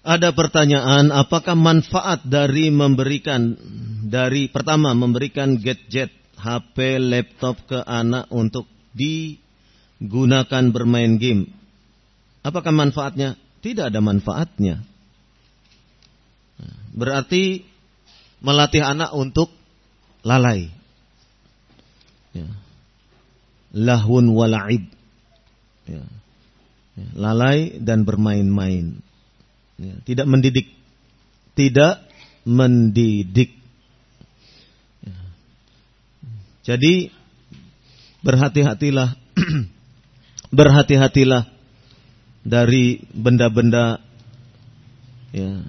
Ada pertanyaan, apakah manfaat dari memberikan gadget, HP, laptop ke anak untuk digunakan bermain game? Apakah manfaatnya? Tidak ada manfaatnya. Berarti melatih anak untuk lalai. Ya. Lahun wala'ib. Ya. Ya. Lalai dan bermain-main. Ya. Tidak mendidik. Tidak mendidik. Ya. Jadi berhati-hatilah. Berhati-hatilah dari benda-benda, ya,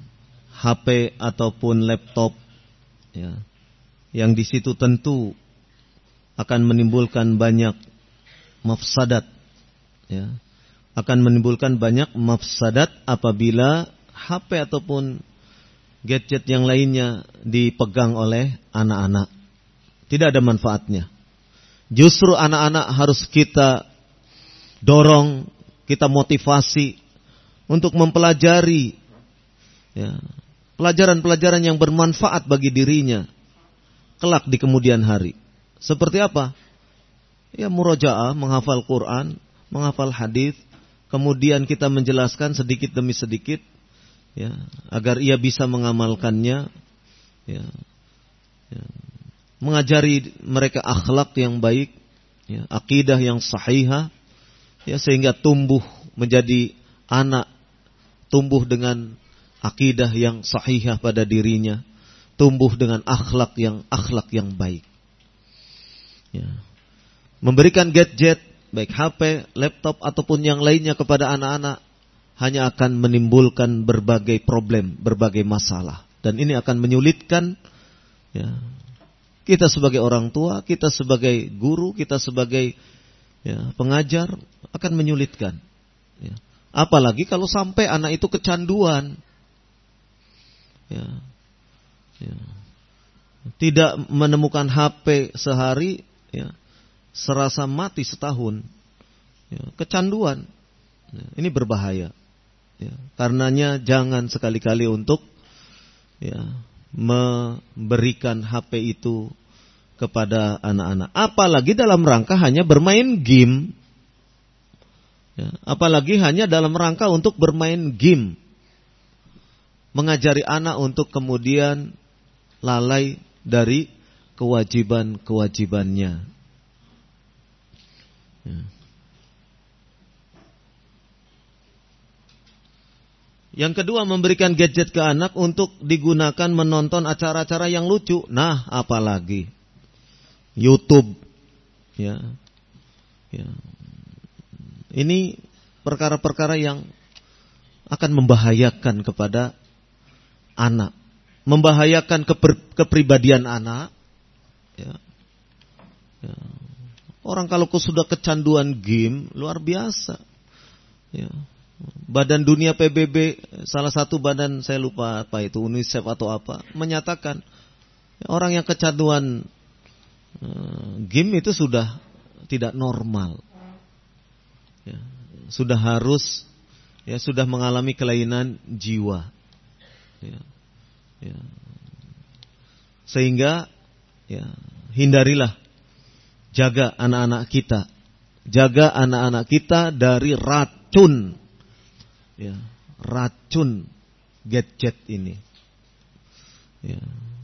HP ataupun laptop, ya, yang di situ tentu akan menimbulkan banyak mafsadat, ya, akan menimbulkan banyak mafsadat apabila HP ataupun gadget yang lainnya dipegang oleh anak-anak. Tidak ada manfaatnya. Justru anak-anak harus kita dorong, kita motivasi untuk mempelajari, ya, pelajaran-pelajaran yang bermanfaat bagi dirinya kelak di kemudian hari. Seperti apa? Ya, murojaah, menghafal Quran, menghafal hadis, kemudian kita menjelaskan sedikit demi sedikit, ya, agar ia bisa mengamalkannya, ya, ya, mengajari mereka akhlak yang baik, ya, akidah yang sahihah, ya, sehingga tumbuh menjadi anak, tumbuh dengan akidah yang sahihah pada dirinya, tumbuh dengan akhlak yang baik. Ya. Memberikan gadget, baik HP, laptop ataupun yang lainnya kepada anak-anak hanya akan menimbulkan berbagai problem, berbagai masalah, dan ini akan menyulitkan, ya, kita sebagai orang tua, kita sebagai guru, kita sebagai, ya, pengajar, akan menyulitkan. Ya. Apalagi kalau sampai anak itu kecanduan, ya, ya, tidak menemukan HP sehari, ya, serasa mati setahun, ya, kecanduan. Ya, ini berbahaya. Ya, karenanya jangan sekali-kali untuk, ya, memberikan HP itu kepada anak-anak. Apalagi dalam rangka hanya bermain game. Ya, apalagi hanya dalam rangka untuk bermain game. Mengajari anak untuk kemudian lalai dari kewajiban-kewajibannya. Ya. Yang kedua, memberikan gadget ke anak untuk digunakan menonton acara-acara yang lucu. Nah, apalagi YouTube, ya, ya. Ini perkara-perkara yang akan membahayakan kepada anak, membahayakan kepribadian anak. Ya. Ya. Orang kalau sudah kecanduan game, luar biasa. Ya. Badan Dunia PBB, salah satu badan, saya lupa apa itu, UNICEF atau apa, menyatakan orang yang kecanduan game itu sudah tidak normal. Ya, sudah harus, ya, sudah mengalami kelainan jiwa. Ya, ya. Sehingga, ya, hindarilah, jaga anak-anak kita. Jaga anak-anak kita dari racun, ya, racun gadget ini. Ya.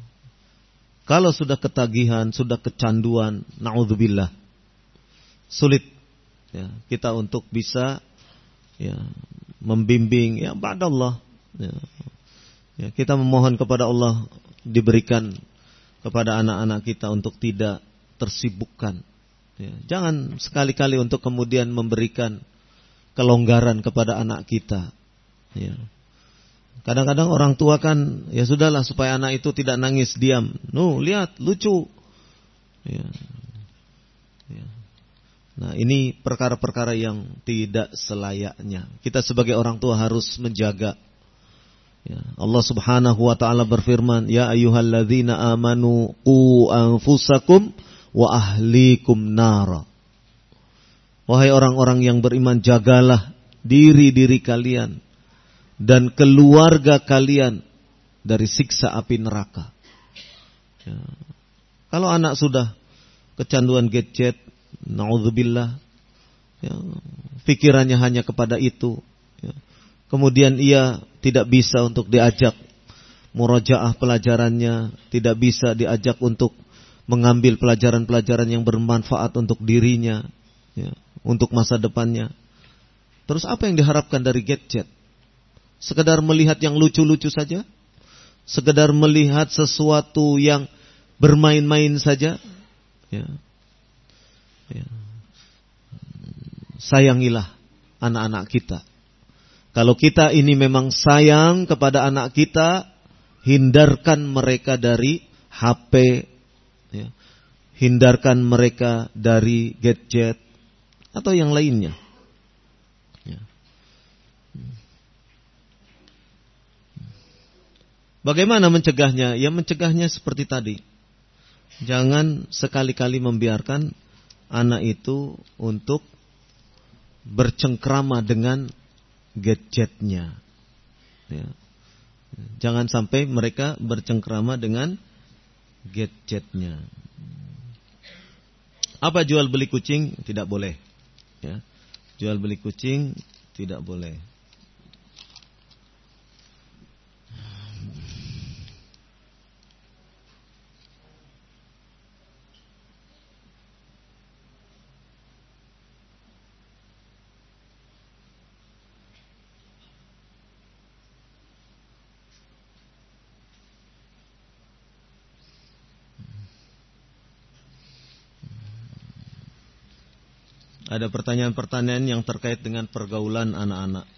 Kalau sudah ketagihan, sudah kecanduan, naudzubillah, sulit, ya, kita untuk bisa, ya, membimbing, ya, ba'dallah, ya. Ya, kita memohon kepada Allah diberikan kepada anak-anak kita untuk tidak tersibukkan. Ya, jangan sekali-kali untuk kemudian memberikan kelonggaran kepada anak kita. Ya. Kadang-kadang orang tua kan, ya sudahlah supaya anak itu tidak nangis diam. Lihat, lucu. Ya. Ya. Nah, ini perkara-perkara yang tidak selayaknya. Kita sebagai orang tua harus menjaga. Ya. Allah Subhanahu wa taala berfirman, "Ya ayyuhalladzina amanu qu anfusakum wa ahlikum nara." Wahai orang-orang yang beriman, jagalah diri-diri kalian dan keluarga kalian dari siksa api neraka. Ya. Kalau anak sudah kecanduan gadget, naudzubillah, ya, pikirannya hanya kepada itu, ya. Kemudian ia tidak bisa untuk diajak murajaah pelajarannya, tidak bisa diajak untuk mengambil pelajaran-pelajaran yang bermanfaat untuk dirinya, ya, untuk masa depannya. Terus apa yang diharapkan dari gadget? Sekedar melihat yang lucu-lucu saja? Sekedar melihat sesuatu yang bermain-main saja? Ya. Ya. Sayangilah anak-anak kita. Kalau kita ini memang sayang kepada anak kita, hindarkan mereka dari HP, ya. Hindarkan mereka dari gadget atau yang lainnya. Ya. Bagaimana mencegahnya? Ya mencegahnya seperti tadi. Jangan sekali-kali membiarkan anak itu untuk bercengkrama dengan gadgetnya. Ya. Jangan sampai mereka bercengkrama dengan gadgetnya. Apa jual beli kucing? Tidak boleh. Ya. Jual beli kucing tidak boleh. Ada pertanyaan-pertanyaan yang terkait dengan pergaulan anak-anak.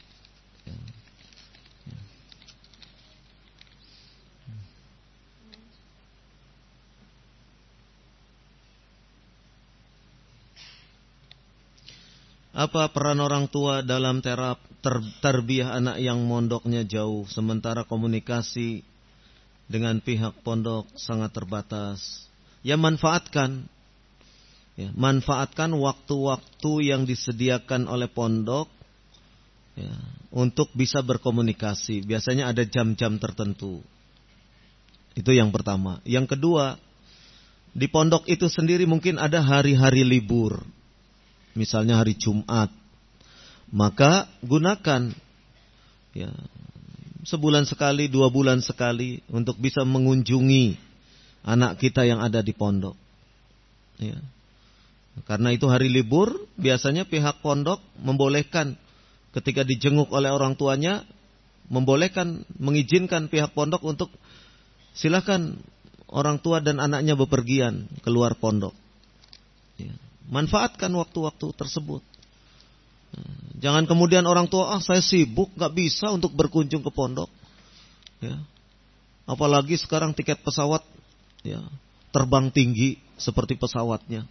Apa peran orang tua dalam tarbiyah anak yang mondoknya jauh, sementara komunikasi dengan pihak pondok sangat terbatas? Ya manfaatkan. Ya, manfaatkan waktu-waktu yang disediakan oleh pondok, ya, untuk bisa berkomunikasi. Biasanya ada jam-jam tertentu. Itu yang pertama. Yang kedua, di pondok itu sendiri mungkin ada hari-hari libur. Misalnya hari Jumat. Maka gunakan, ya, sebulan sekali, 2 bulan sekali untuk bisa mengunjungi anak kita yang ada di pondok. Ya. Karena itu hari libur, biasanya pihak pondok membolehkan ketika dijenguk oleh orang tuanya, mengizinkan pihak pondok untuk silakan orang tua dan anaknya bepergian keluar pondok. Ya. Manfaatkan waktu-waktu tersebut. Jangan kemudian orang tua, saya sibuk, gak bisa untuk berkunjung ke pondok. Ya. Apalagi sekarang tiket pesawat, ya, terbang tinggi seperti pesawatnya.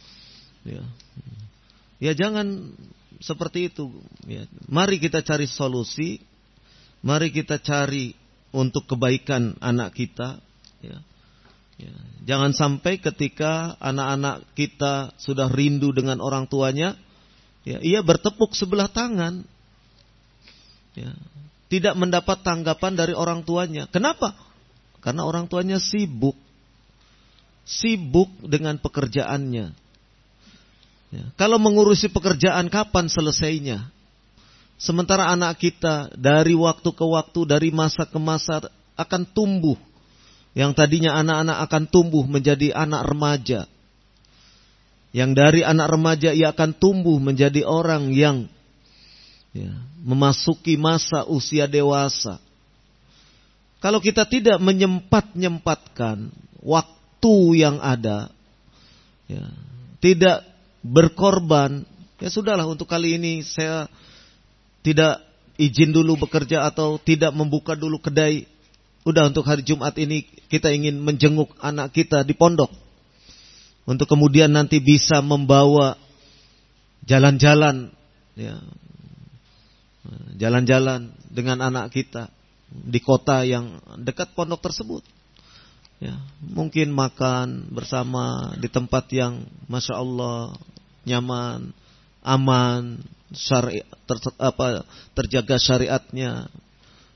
Ya jangan seperti itu. Ya. Mari kita cari solusi. Mari kita cari untuk kebaikan anak kita. Ya. Ya. Jangan sampai ketika anak-anak kita sudah rindu dengan orang tuanya, ya, ia bertepuk sebelah tangan. Ya. Tidak mendapat tanggapan dari orang tuanya. Kenapa? Karena orang tuanya sibuk. Sibuk dengan pekerjaannya. Ya, kalau mengurusi pekerjaan kapan selesainya? Sementara anak kita dari waktu ke waktu, dari masa ke masa akan tumbuh. Yang tadinya anak-anak akan tumbuh menjadi anak remaja. Yang dari anak remaja ia akan tumbuh menjadi orang yang, ya, memasuki masa usia dewasa. Kalau kita tidak menyempatkan waktu yang ada, ya, tidak berkorban, ya sudahlah, untuk kali ini saya tidak izin dulu bekerja atau tidak membuka dulu kedai. Udah, untuk hari Jumat ini kita ingin menjenguk anak kita di pondok. Untuk kemudian nanti bisa membawa jalan-jalan, ya, jalan-jalan dengan anak kita di kota yang dekat pondok tersebut. Ya, mungkin makan bersama di tempat yang Masya Allah nyaman, aman, terjaga syariatnya.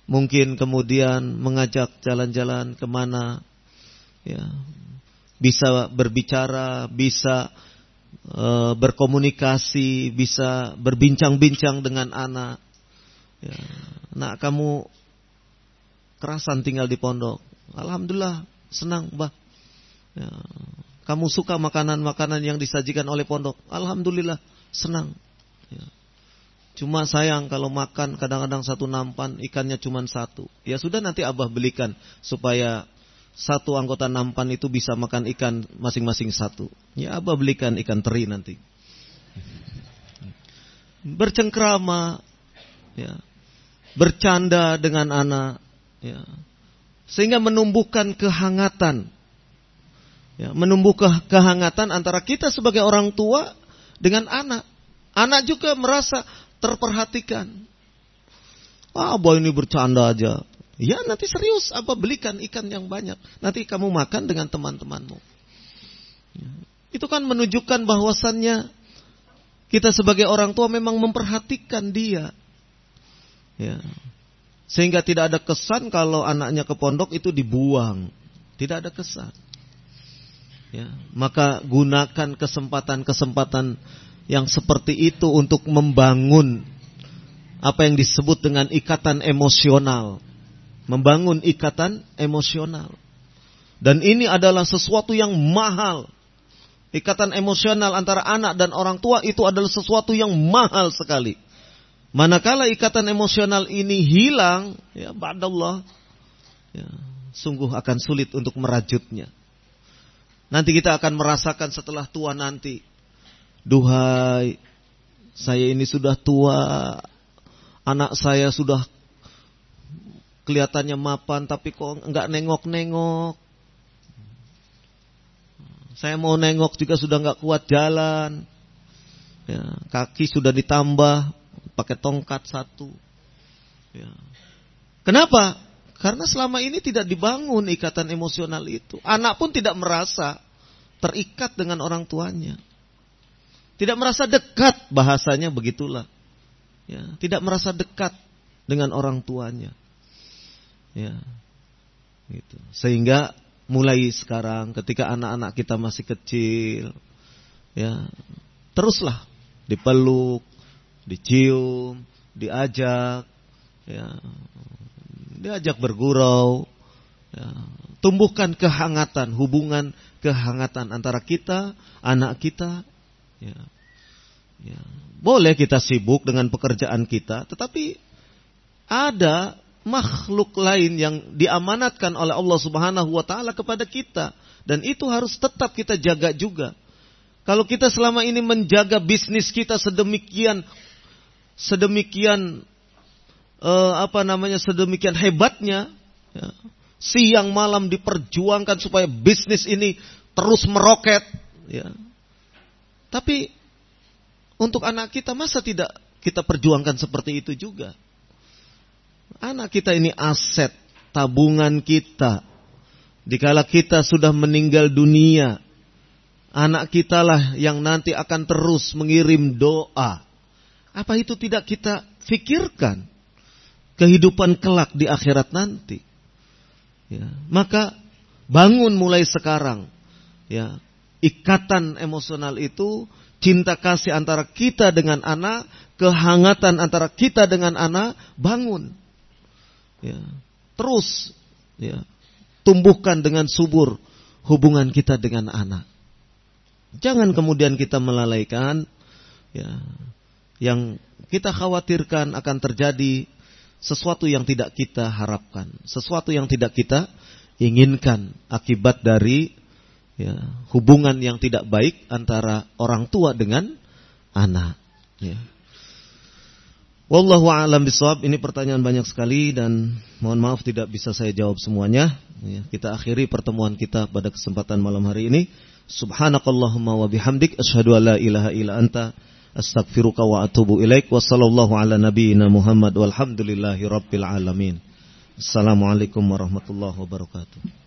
mungkin kemudian mengajak jalan-jalan kemana, ya, bisa berbicara, bisa berkomunikasi, bisa berbincang-bincang dengan anak. Ya, nak kamu kerasan tinggal di pondok. Alhamdulillah, senang, Bah. Ya, kamu suka makanan-makanan yang disajikan oleh pondok. Alhamdulillah, senang. Ya. Cuma sayang kalau makan kadang-kadang satu nampan, ikannya cuma satu. Ya sudah, nanti Abah belikan supaya satu anggota nampan itu bisa makan ikan masing-masing satu. Ya Abah belikan ikan teri nanti. Bercengkrama, ya, bercanda dengan anak, ya, sehingga menumbuhkan kehangatan, ya, menumbuhkan kehangatan antara kita sebagai orang tua dengan anak. Anak juga merasa terperhatikan. Abah ini bercanda aja. Ya nanti serius, Abah belikan ikan yang banyak. Nanti kamu makan dengan teman-temanmu. Ya. Itu kan menunjukkan bahwasannya kita sebagai orang tua memang memperhatikan dia. Ya. Sehingga tidak ada kesan kalau anaknya ke pondok itu dibuang. Tidak ada kesan. Ya. Maka gunakan kesempatan-kesempatan yang seperti itu untuk membangun apa yang disebut dengan ikatan emosional. Membangun ikatan emosional. Dan ini adalah sesuatu yang mahal. Ikatan emosional antara anak dan orang tua itu adalah sesuatu yang mahal sekali. Manakala ikatan emosional ini hilang, ya ba'dallah, ya, sungguh akan sulit untuk merajutnya. Nanti kita akan merasakan setelah tua nanti, duhai, saya ini sudah tua, anak saya sudah kelihatannya mapan tapi kok enggak nengok-nengok. Saya mau nengok juga sudah enggak kuat jalan. Ya, kaki sudah ditambah pakai tongkat satu. Ya. Kenapa? Karena selama ini tidak dibangun ikatan emosional itu. Anak pun tidak merasa terikat dengan orang tuanya. Tidak merasa dekat, bahasanya begitulah. Ya, tidak merasa dekat dengan orang tuanya. Ya, gitu. Sehingga mulai sekarang ketika anak-anak kita masih kecil, ya, teruslah dipeluk, dicium, diajak, ya, diajak bergurau, ya, tumbuhkan kehangatan, hubungan kehangatan antara kita, anak kita, ya. Ya. Boleh kita sibuk dengan pekerjaan kita, tetapi ada makhluk lain yang diamanatkan oleh Allah Subhanahu wa taala kepada kita, dan itu harus tetap kita jaga juga. Kalau kita selama ini menjaga bisnis kita sedemikian sedemikian hebatnya, ya, siang malam diperjuangkan supaya bisnis ini terus meroket, ya. Tapi untuk anak kita masa tidak kita perjuangkan seperti itu juga? Anak kita ini aset, tabungan kita. Dikala kita sudah meninggal dunia, anak kita lah yang nanti akan terus mengirim doa. Apa itu tidak kita fikirkan? Kehidupan kelak di akhirat nanti. Ya, maka bangun mulai sekarang. Ya, ikatan emosional itu, cinta kasih antara kita dengan anak, kehangatan antara kita dengan anak, bangun. Ya, terus, ya, tumbuhkan dengan subur hubungan kita dengan anak. Jangan kemudian kita melalaikan, ya, yang kita khawatirkan akan terjadi sesuatu yang tidak kita harapkan, sesuatu yang tidak kita inginkan akibat dari, ya, hubungan yang tidak baik antara orang tua dengan anak. Ya. Wallahu a'lam bishawab. Ini pertanyaan banyak sekali dan mohon maaf tidak bisa saya jawab semuanya. Ya, kita akhiri pertemuan kita pada kesempatan malam hari ini. Subhanakallahumma wa bihamdik asyhadu an la ilaha illa anta astaghfiruka wa atubu ilaik. Wassallallahu ala nabiyyina Muhammad walhamdulillahi rabbil alamin. Assalamualaikum warahmatullahi wabarakatuh.